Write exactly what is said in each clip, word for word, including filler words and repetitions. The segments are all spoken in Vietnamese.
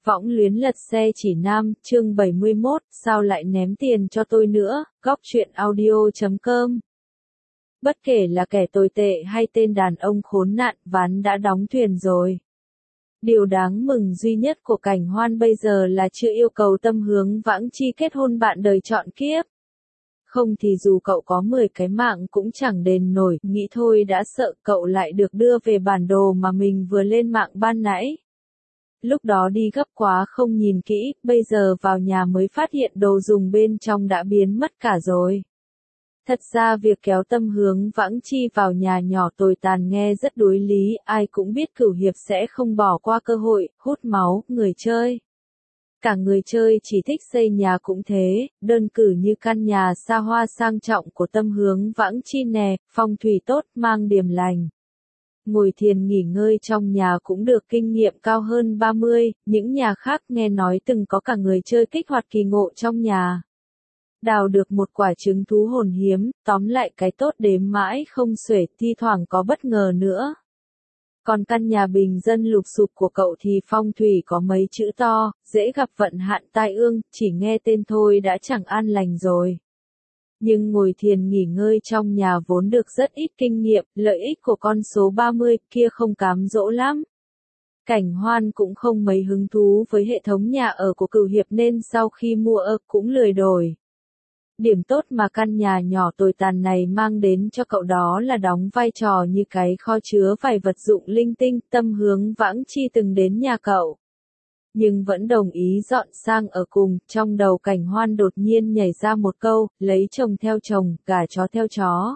Võng luyến lật xe chỉ nam, chương bảy mươi mốt, sao lại ném tiền cho tôi nữa, góc truyện audio chấm com. Bất kể là kẻ tồi tệ hay tên đàn ông khốn nạn, ván đã đóng thuyền rồi. Điều đáng mừng duy nhất của Cảnh Hoan bây giờ là chưa yêu cầu Tâm Hướng Vãng Chi kết hôn bạn đời trọn kiếp. Không thì dù cậu có mười cái mạng cũng chẳng đền nổi, nghĩ thôi đã sợ cậu lại được đưa về bản đồ mà mình vừa lên mạng ban nãy. Lúc đó đi gấp quá không nhìn kỹ, bây giờ vào nhà mới phát hiện đồ dùng bên trong đã biến mất cả rồi. Thật ra việc kéo Tâm Hướng Vãng Chi vào nhà nhỏ tồi tàn nghe rất đối lý, ai cũng biết Cửu Hiệp sẽ không bỏ qua cơ hội, hút máu, người chơi. Cả người chơi chỉ thích xây nhà cũng thế, đơn cử như căn nhà xa hoa sang trọng của Tâm Hướng Vãng Chi nè, phong thủy tốt, mang điềm lành. Ngồi thiền nghỉ ngơi trong nhà cũng được kinh nghiệm cao hơn ba mươi, những nhà khác nghe nói từng có cả người chơi kích hoạt kỳ ngộ trong nhà. Đào được một quả trứng thú hồn hiếm, tóm lại cái tốt đếm mãi không xuể, thi thoảng có bất ngờ nữa. Còn căn nhà bình dân lụp xụp của cậu thì phong thủy có mấy chữ to, dễ gặp vận hạn tai ương, chỉ nghe tên thôi đã chẳng an lành rồi. Nhưng ngồi thiền nghỉ ngơi trong nhà vốn được rất ít kinh nghiệm, lợi ích của con số ba mươi kia không cám dỗ lắm. Cảnh Hoan cũng không mấy hứng thú với hệ thống nhà ở của Cửu Hiệp nên sau khi mua ơ cũng lười đổi. Điểm tốt mà căn nhà nhỏ tồi tàn này mang đến cho cậu đó là đóng vai trò như cái kho chứa vài vật dụng linh tinh. Tâm Hướng Vãng Chi từng đến nhà cậu, nhưng vẫn đồng ý dọn sang ở cùng. Trong đầu Cảnh Hoan đột nhiên nhảy ra một câu, lấy chồng theo chồng, gả chó theo chó.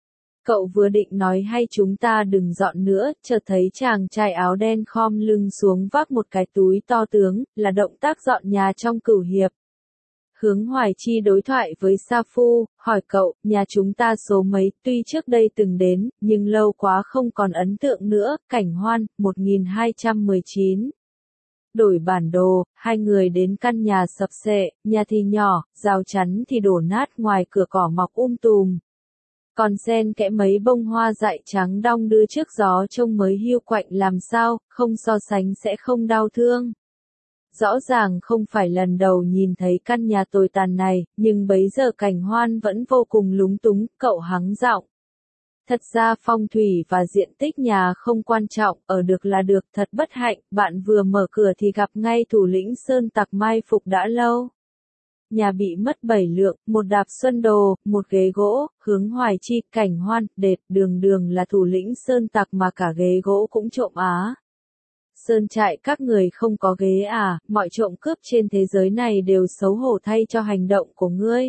Cậu vừa định nói hay chúng ta đừng dọn nữa, chợt thấy chàng trai áo đen khom lưng xuống vác một cái túi to tướng, là động tác dọn nhà trong Cửu Hiệp. Hướng Hoài Chi đối thoại với Sa Phu, hỏi cậu, nhà chúng ta số mấy, tuy trước đây từng đến, nhưng lâu quá không còn ấn tượng nữa. Cảnh Hoan, một nghìn hai trăm mười chín. Đổi bản đồ, hai người đến căn nhà sập xệ, nhà thì nhỏ, rào chắn thì đổ nát, ngoài cửa cỏ mọc um tùm. Còn xen kẽ mấy bông hoa dại trắng đong đưa trước gió trông mới hiu quạnh làm sao, không so sánh sẽ không đau thương. Rõ ràng không phải lần đầu nhìn thấy căn nhà tồi tàn này, nhưng bấy giờ Cảnh Hoan vẫn vô cùng lúng túng, cậu hắng giọng. Thật ra phong thủy và diện tích nhà không quan trọng, ở được là được, thật bất hạnh, bạn vừa mở cửa thì gặp ngay thủ lĩnh sơn tặc mai phục đã lâu. Nhà bị mất bảy lượng, một đạp xuân đồ, một ghế gỗ. Hướng Hoài Chi, Cảnh Hoan, đệt, đường đường là thủ lĩnh sơn tặc mà cả ghế gỗ cũng trộm á. Sơn trại các người không có ghế à, mọi trộm cướp trên thế giới này đều xấu hổ thay cho hành động của ngươi.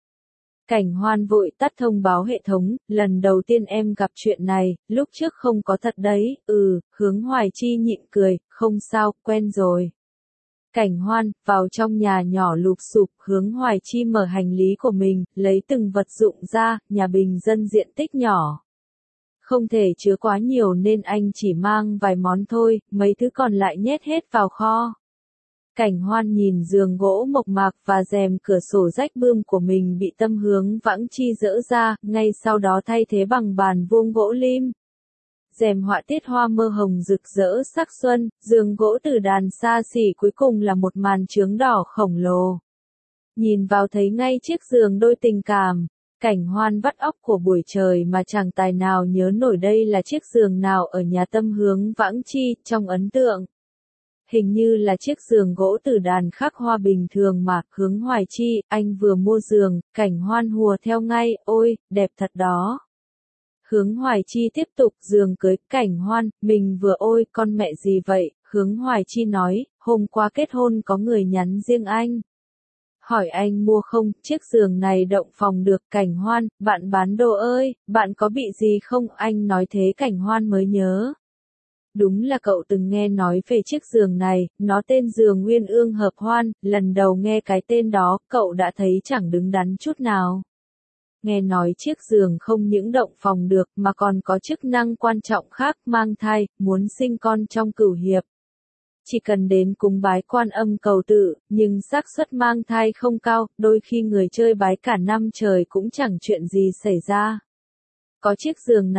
Cảnh Hoan vội tắt thông báo hệ thống, lần đầu tiên em gặp chuyện này, lúc trước không có thật đấy. Ừ, Hướng Hoài Chi nhịn cười, không sao, quen rồi. Cảnh Hoan, vào trong nhà nhỏ lụp xụp, Hướng Hoài Chi mở hành lý của mình, lấy từng vật dụng ra, nhà bình dân diện tích nhỏ. Không thể chứa quá nhiều nên anh chỉ mang vài món thôi, mấy thứ còn lại nhét hết vào kho. Cảnh Hoan nhìn giường gỗ mộc mạc và rèm cửa sổ rách bươm của mình bị Tâm Hướng Vãng Chi dỡ ra, ngay sau đó thay thế bằng bàn vuông gỗ lim. Rèm họa tiết hoa mơ hồng rực rỡ sắc xuân, giường gỗ từ đàn xa xỉ, cuối cùng là một màn chướng đỏ khổng lồ. Nhìn vào thấy ngay chiếc giường đôi tình cảm. Cảnh Hoan vắt óc của buổi trời mà chẳng tài nào nhớ nổi đây là chiếc giường nào ở nhà Tâm Hướng Vãng Chi, trong ấn tượng. Hình như là chiếc giường gỗ từ đàn khắc hoa bình thường mà. Hướng Hoài Chi, anh vừa mua giường. Cảnh Hoan hùa theo ngay, ôi, đẹp thật đó. Hướng Hoài Chi tiếp tục, giường cưới. Cảnh Hoan, mình vừa ôi, con mẹ gì vậy? Hướng Hoài Chi nói, hôm qua kết hôn có người nhắn riêng anh. Hỏi anh mua không, chiếc giường này động phòng được. Cảnh Hoan, bạn bán đồ ơi, bạn có bị gì không? Anh nói thế Cảnh Hoan mới nhớ. Đúng là cậu từng nghe nói về chiếc giường này, nó tên giường Nguyên Ương Hợp Hoan, lần đầu nghe cái tên đó, cậu đã thấy chẳng đứng đắn chút nào. Nghe nói chiếc giường không những động phòng được mà còn có chức năng quan trọng khác, mang thai, muốn sinh con trong Cửu Hiệp. Chỉ cần đến cúng bái Quan Âm cầu tự, nhưng xác suất mang thai không cao, đôi khi người chơi bái cả năm trời cũng chẳng chuyện gì xảy ra. Có chiếc giường này,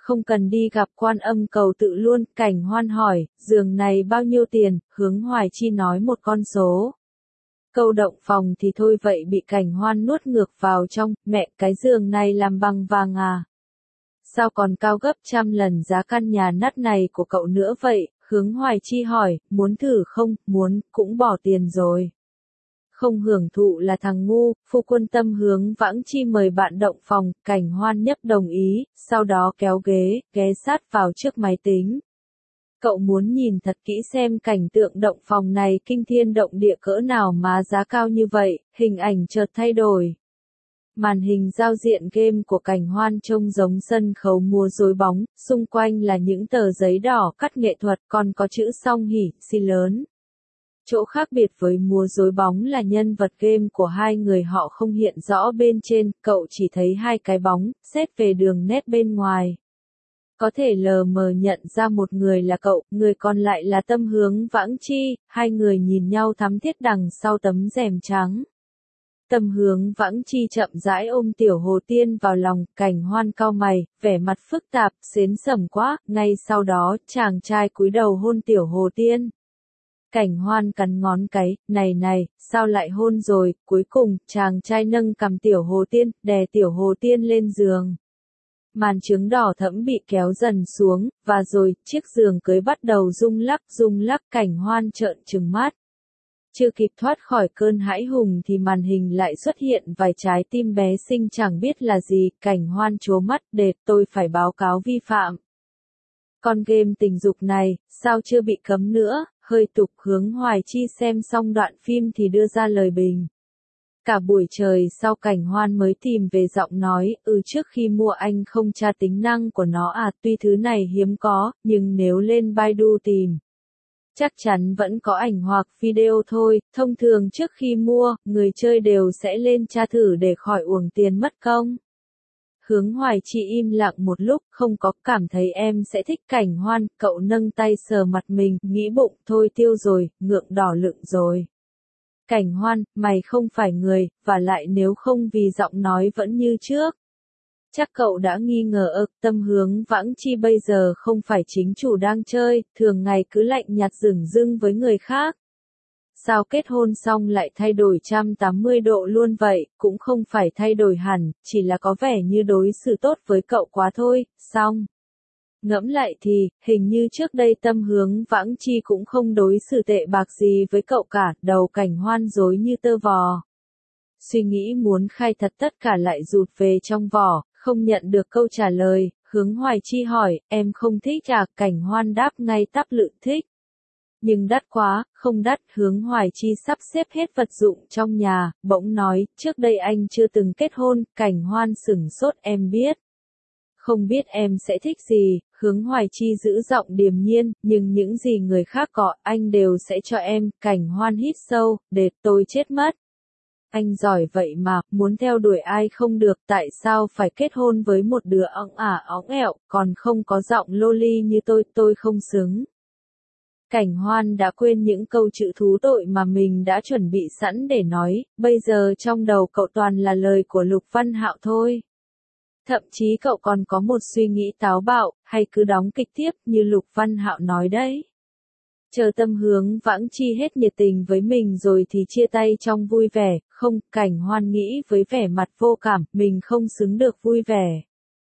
không cần đi gặp Quan Âm cầu tự luôn. Cảnh Hoan hỏi, giường này bao nhiêu tiền, Hướng Hoài Chi nói một con số. Câu động phòng thì thôi vậy bị Cảnh Hoan nuốt ngược vào trong, mẹ cái giường này làm bằng vàng à? Sao còn cao gấp trăm lần giá căn nhà nát này của cậu nữa vậy? Hướng Hoài Chi hỏi, muốn thử không? Muốn, cũng bỏ tiền rồi. Không hưởng thụ là thằng ngu. Phu quân Tâm Hướng Vãng Chi mời bạn động phòng, Cảnh Hoan nhấp đồng ý, sau đó kéo ghế, ghé sát vào trước máy tính. Cậu muốn nhìn thật kỹ xem cảnh tượng động phòng này kinh thiên động địa cỡ nào mà giá cao như vậy. Hình ảnh chợt thay đổi. Màn hình giao diện game của Cảnh Hoan trông giống sân khấu múa rối bóng, xung quanh là những tờ giấy đỏ cắt nghệ thuật, còn có chữ song hỉ, xi lớn. Chỗ khác biệt với múa rối bóng là nhân vật game của hai người họ không hiện rõ bên trên, cậu chỉ thấy hai cái bóng, xét về đường nét bên ngoài. Có thể lờ mờ nhận ra một người là cậu, người còn lại là Tâm Hướng Vãng Chi, hai người nhìn nhau thắm thiết đằng sau tấm rèm trắng. Tâm Hướng Vãng Chi chậm rãi ôm Tiểu Hồ Tiên vào lòng, Cảnh Hoan cau mày, vẻ mặt phức tạp, xến sẩm quá, ngay sau đó, chàng trai cúi đầu hôn Tiểu Hồ Tiên. Cảnh Hoan cắn ngón cái, này này, sao lại hôn rồi, cuối cùng, chàng trai nâng cầm Tiểu Hồ Tiên, đè Tiểu Hồ Tiên lên giường. Màn trứng đỏ thẫm bị kéo dần xuống, và rồi, chiếc giường cưới bắt đầu rung lắc rung lắc. Cảnh Hoan trợn trừng mắt. Chưa kịp thoát khỏi cơn hãi hùng thì màn hình lại xuất hiện vài trái tim bé xinh chẳng biết là gì. Cảnh Hoan trố mắt, đệt, tôi phải báo cáo vi phạm. Con game tình dục này, sao chưa bị cấm nữa? Hơi tục. Hướng Hoài Chi xem xong đoạn phim thì đưa ra lời bình. Cả buổi trời sau Cảnh Hoan mới tìm về giọng nói, ừ trước khi mua anh không tra tính năng của nó à, tuy thứ này hiếm có, nhưng nếu lên Baidu tìm, chắc chắn vẫn có ảnh hoặc video thôi. Thông thường trước khi mua, người chơi đều sẽ lên tra thử để khỏi uổng tiền mất công. Hướng Hoài Chi im lặng một lúc, không có, cảm thấy em sẽ thích Cảnh Hoan, cậu nâng tay sờ mặt mình, nghĩ bụng, thôi tiêu rồi, ngượng đỏ lựng rồi. Cảnh Hoan, mày không phải người, và lại nếu không vì giọng nói vẫn như trước. Chắc cậu đã nghi ngờ ơ, Tâm Hướng Vãng Chi bây giờ không phải chính chủ đang chơi, thường ngày cứ lạnh nhạt dửng dưng với người khác. Sao kết hôn xong lại thay đổi một trăm tám mươi độ luôn vậy, cũng không phải thay đổi hẳn, chỉ là có vẻ như đối xử tốt với cậu quá thôi, xong. Ngẫm lại thì, hình như trước đây Tâm Hướng Vãng Chi cũng không đối xử tệ bạc gì với cậu cả, đầu Cảnh Hoan rối như tơ vò. Suy nghĩ muốn khai thật tất cả lại rụt về trong vỏ, không nhận được câu trả lời. Hướng Hoài Chi hỏi, em không thích à? Cảnh Hoan đáp ngay tắp lự, thích. Nhưng đắt quá. Không đắt. Hướng Hoài Chi sắp xếp hết vật dụng trong nhà, bỗng nói, trước đây anh chưa từng kết hôn. Cảnh Hoan sửng sốt, em biết. Không biết em sẽ thích gì. Hướng Hoài Chi giữ giọng điềm nhiên, nhưng những gì người khác có, anh đều sẽ cho em. Cảnh Hoan hít sâu, đệt, tôi chết mất. Anh giỏi vậy mà, muốn theo đuổi ai không được, tại sao phải kết hôn với một đứa óng ả óng ẹo, còn không có giọng loli như tôi, tôi không xứng. Cảnh Hoan đã quên những câu chữ thú tội mà mình đã chuẩn bị sẵn để nói, bây giờ trong đầu cậu toàn là lời của Lục Văn Hạo thôi. Thậm chí cậu còn có một suy nghĩ táo bạo, hay cứ đóng kịch tiếp như Lục Văn Hạo nói đấy. Chờ Tâm Hướng Vãng Chi hết nhiệt tình với mình rồi thì chia tay trong vui vẻ, không, Cảnh Hoan nghĩ với vẻ mặt vô cảm, mình không xứng được vui vẻ.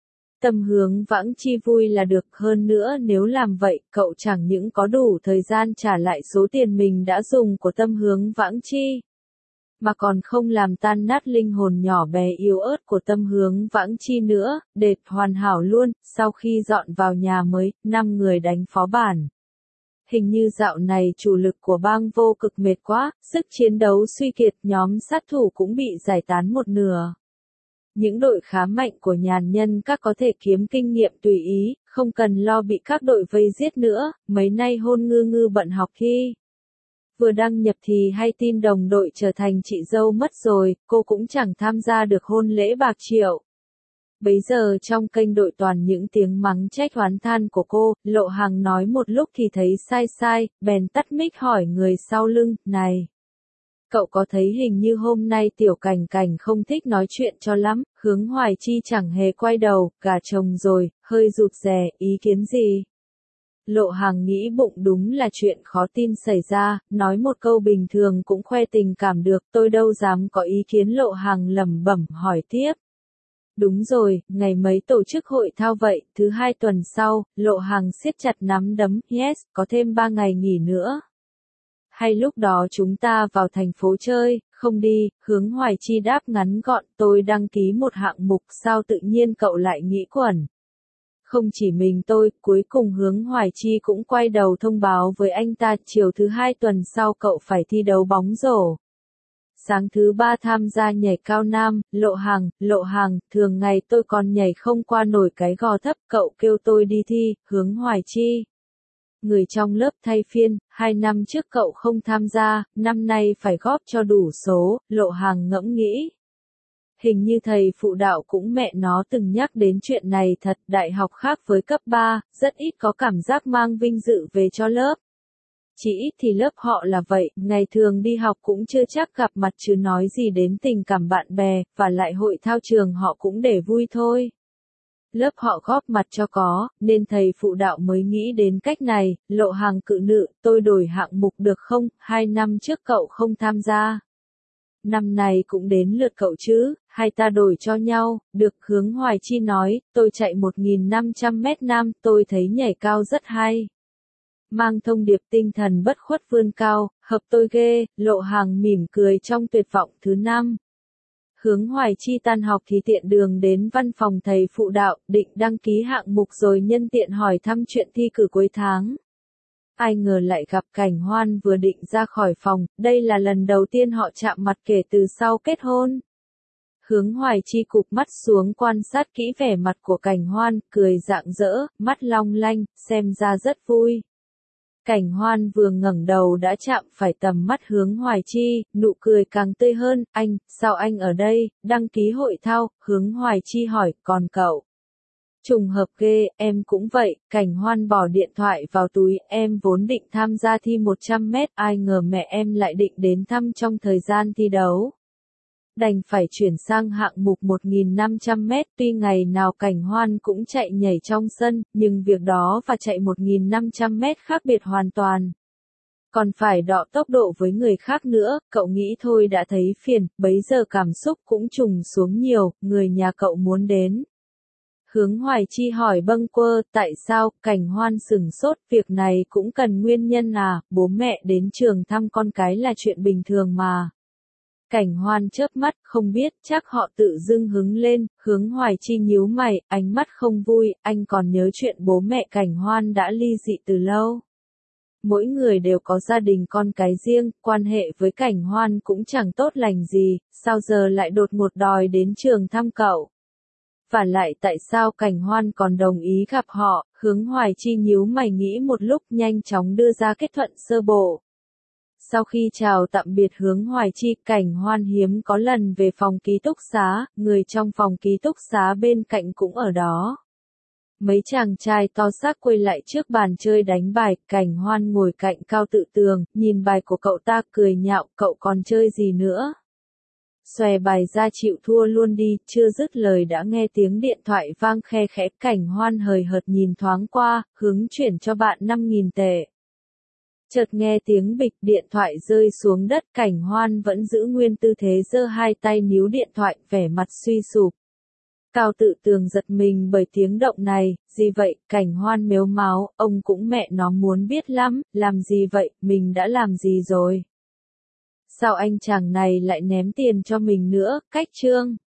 Tâm Hướng Vãng Chi vui là được, hơn nữa nếu làm vậy, cậu chẳng những có đủ thời gian trả lại số tiền mình đã dùng của Tâm Hướng Vãng Chi, mà còn không làm tan nát linh hồn nhỏ bé yếu ớt của Tâm Hướng Vãng Chi nữa, đệt hoàn hảo luôn. Sau khi dọn vào nhà mới, năm người đánh phó bản. Hình như dạo này chủ lực của bang vô cực mệt quá, sức chiến đấu suy kiệt, nhóm sát thủ cũng bị giải tán một nửa. Những đội khá mạnh của nhàn nhân các có thể kiếm kinh nghiệm tùy ý, không cần lo bị các đội vây giết nữa. Mấy nay Hôn Ngư Ngư bận học thi. Vừa đăng nhập thì hay tin đồng đội trở thành chị dâu mất rồi, cô cũng chẳng tham gia được hôn lễ bạc triệu. Bấy giờ trong kênh đội toàn những tiếng mắng trách oán than của cô, Lộ Hằng nói một lúc thì thấy sai sai, bèn tắt mic hỏi người sau lưng, này. Cậu có thấy hình như hôm nay Tiểu Cảnh Cảnh không thích nói chuyện cho lắm, Hướng Hoài Chi chẳng hề quay đầu, gả chồng rồi, hơi rụt rè, ý kiến gì? Lộ Hàng nghĩ bụng đúng là chuyện khó tin xảy ra, nói một câu bình thường cũng khoe tình cảm được, tôi đâu dám có ý kiến. Lộ Hàng lẩm bẩm hỏi tiếp. Đúng rồi, ngày mấy tổ chức hội thao vậy, thứ hai tuần sau, Lộ Hàng siết chặt nắm đấm, yes, có thêm ba ngày nghỉ nữa. Hay lúc đó chúng ta vào thành phố chơi, không đi, Hướng Hoài Chi đáp ngắn gọn, tôi đăng ký một hạng mục, sao tự nhiên cậu lại nghĩ quẩn. Không chỉ mình tôi, cuối cùng Hướng Hoài Chi cũng quay đầu thông báo với anh ta, chiều thứ hai tuần sau cậu phải thi đấu bóng rổ. Sáng thứ ba tham gia nhảy cao nam, Lộ Hàng, Lộ Hàng, thường ngày tôi còn nhảy không qua nổi cái gò thấp, cậu kêu tôi đi thi, Hướng Hoài Chi. Người trong lớp thay phiên, hai năm trước cậu không tham gia, năm nay phải góp cho đủ số, Lộ Hàng ngẫm nghĩ. Hình như thầy phụ đạo cũng mẹ nó từng nhắc đến chuyện này thật, đại học khác với cấp ba, rất ít có cảm giác mang vinh dự về cho lớp. Chỉ ít thì lớp họ là vậy, ngày thường đi học cũng chưa chắc gặp mặt chứ nói gì đến tình cảm bạn bè, và lại hội thao trường họ cũng để vui thôi. Lớp họ góp mặt cho có, nên thầy phụ đạo mới nghĩ đến cách này. Lộ Hàng cự nữ, tôi đổi hạng mục được không, hai năm trước cậu không tham gia. Năm này cũng đến lượt cậu chứ, hai ta đổi cho nhau, được. Hướng Hoài Chi nói, tôi chạy một nghìn năm trăm mét nam, tôi thấy nhảy cao rất hay. Mang thông điệp tinh thần bất khuất vươn cao, hợp tôi ghê. Lộ Hàng mỉm cười trong tuyệt vọng. Thứ năm, Hướng Hoài Chi tan học thì tiện đường đến văn phòng thầy phụ đạo, định đăng ký hạng mục rồi nhân tiện hỏi thăm chuyện thi cử cuối tháng. Ai ngờ lại gặp Cảnh Hoan vừa định ra khỏi phòng, đây là lần đầu tiên họ chạm mặt kể từ sau kết hôn. Hướng Hoài Chi cụp mắt xuống quan sát kỹ vẻ mặt của Cảnh Hoan, cười rạng rỡ, mắt long lanh, xem ra rất vui. Cảnh Hoan vừa ngẩng đầu đã chạm phải tầm mắt Hướng Hoài Chi, nụ cười càng tươi hơn, anh, sao anh ở đây, đăng ký hội thao, Hướng Hoài Chi hỏi, còn cậu? Trùng hợp ghê, em cũng vậy. Cảnh Hoan bỏ điện thoại vào túi, em vốn định tham gia thi một trăm mét, ai ngờ mẹ em lại định đến thăm trong thời gian thi đấu. Đành phải chuyển sang hạng mục một nghìn năm trăm mét, tuy ngày nào Cảnh Hoan cũng chạy nhảy trong sân, nhưng việc đó và chạy một nghìn năm trăm mét khác biệt hoàn toàn. Còn phải đọ tốc độ với người khác nữa, cậu nghĩ thôi đã thấy phiền, bấy giờ cảm xúc cũng trùng xuống nhiều, người nhà cậu muốn đến. Hướng Hoài Chi hỏi bâng quơ, tại sao? Cảnh Hoan sửng sốt, việc này cũng cần nguyên nhân à, bố mẹ đến trường thăm con cái là chuyện bình thường mà. Cảnh Hoan chớp mắt, không biết, chắc họ tự dưng hứng lên. Hướng Hoài Chi nhíu mày, ánh mắt không vui, anh còn nhớ chuyện bố mẹ Cảnh Hoan đã ly dị từ lâu. Mỗi người đều có gia đình con cái riêng, quan hệ với Cảnh Hoan cũng chẳng tốt lành gì, sao giờ lại đột ngột đòi đến trường thăm cậu? Và lại tại sao Cảnh Hoan còn đồng ý gặp họ? Hướng Hoài Chi nhíu mày nghĩ một lúc, nhanh chóng đưa ra kết thuận sơ bộ. Sau khi chào tạm biệt Hướng Hoài Chi, Cảnh Hoan hiếm có lần về phòng ký túc xá, người trong phòng ký túc xá bên cạnh cũng ở đó. Mấy chàng trai to xác quay lại trước bàn chơi đánh bài, Cảnh Hoan ngồi cạnh Cao Tự Tường, nhìn bài của cậu ta cười nhạo, cậu còn chơi gì nữa? Xòe bài ra chịu thua luôn đi, chưa dứt lời đã nghe tiếng điện thoại vang khe khẽ. Cảnh Hoan hời hợt nhìn thoáng qua, hứng chuyển cho bạn năm nghìn tệ. Chợt nghe tiếng bịch, điện thoại rơi xuống đất, Cảnh Hoan vẫn giữ nguyên tư thế giơ hai tay níu điện thoại, vẻ mặt suy sụp. Cao Tự Tường giật mình bởi tiếng động này, gì vậy? Cảnh Hoan mếu máo, ông cũng mẹ nó muốn biết lắm, làm gì vậy, mình đã làm gì rồi? Sao anh chàng này lại ném tiền cho mình nữa? Cách chương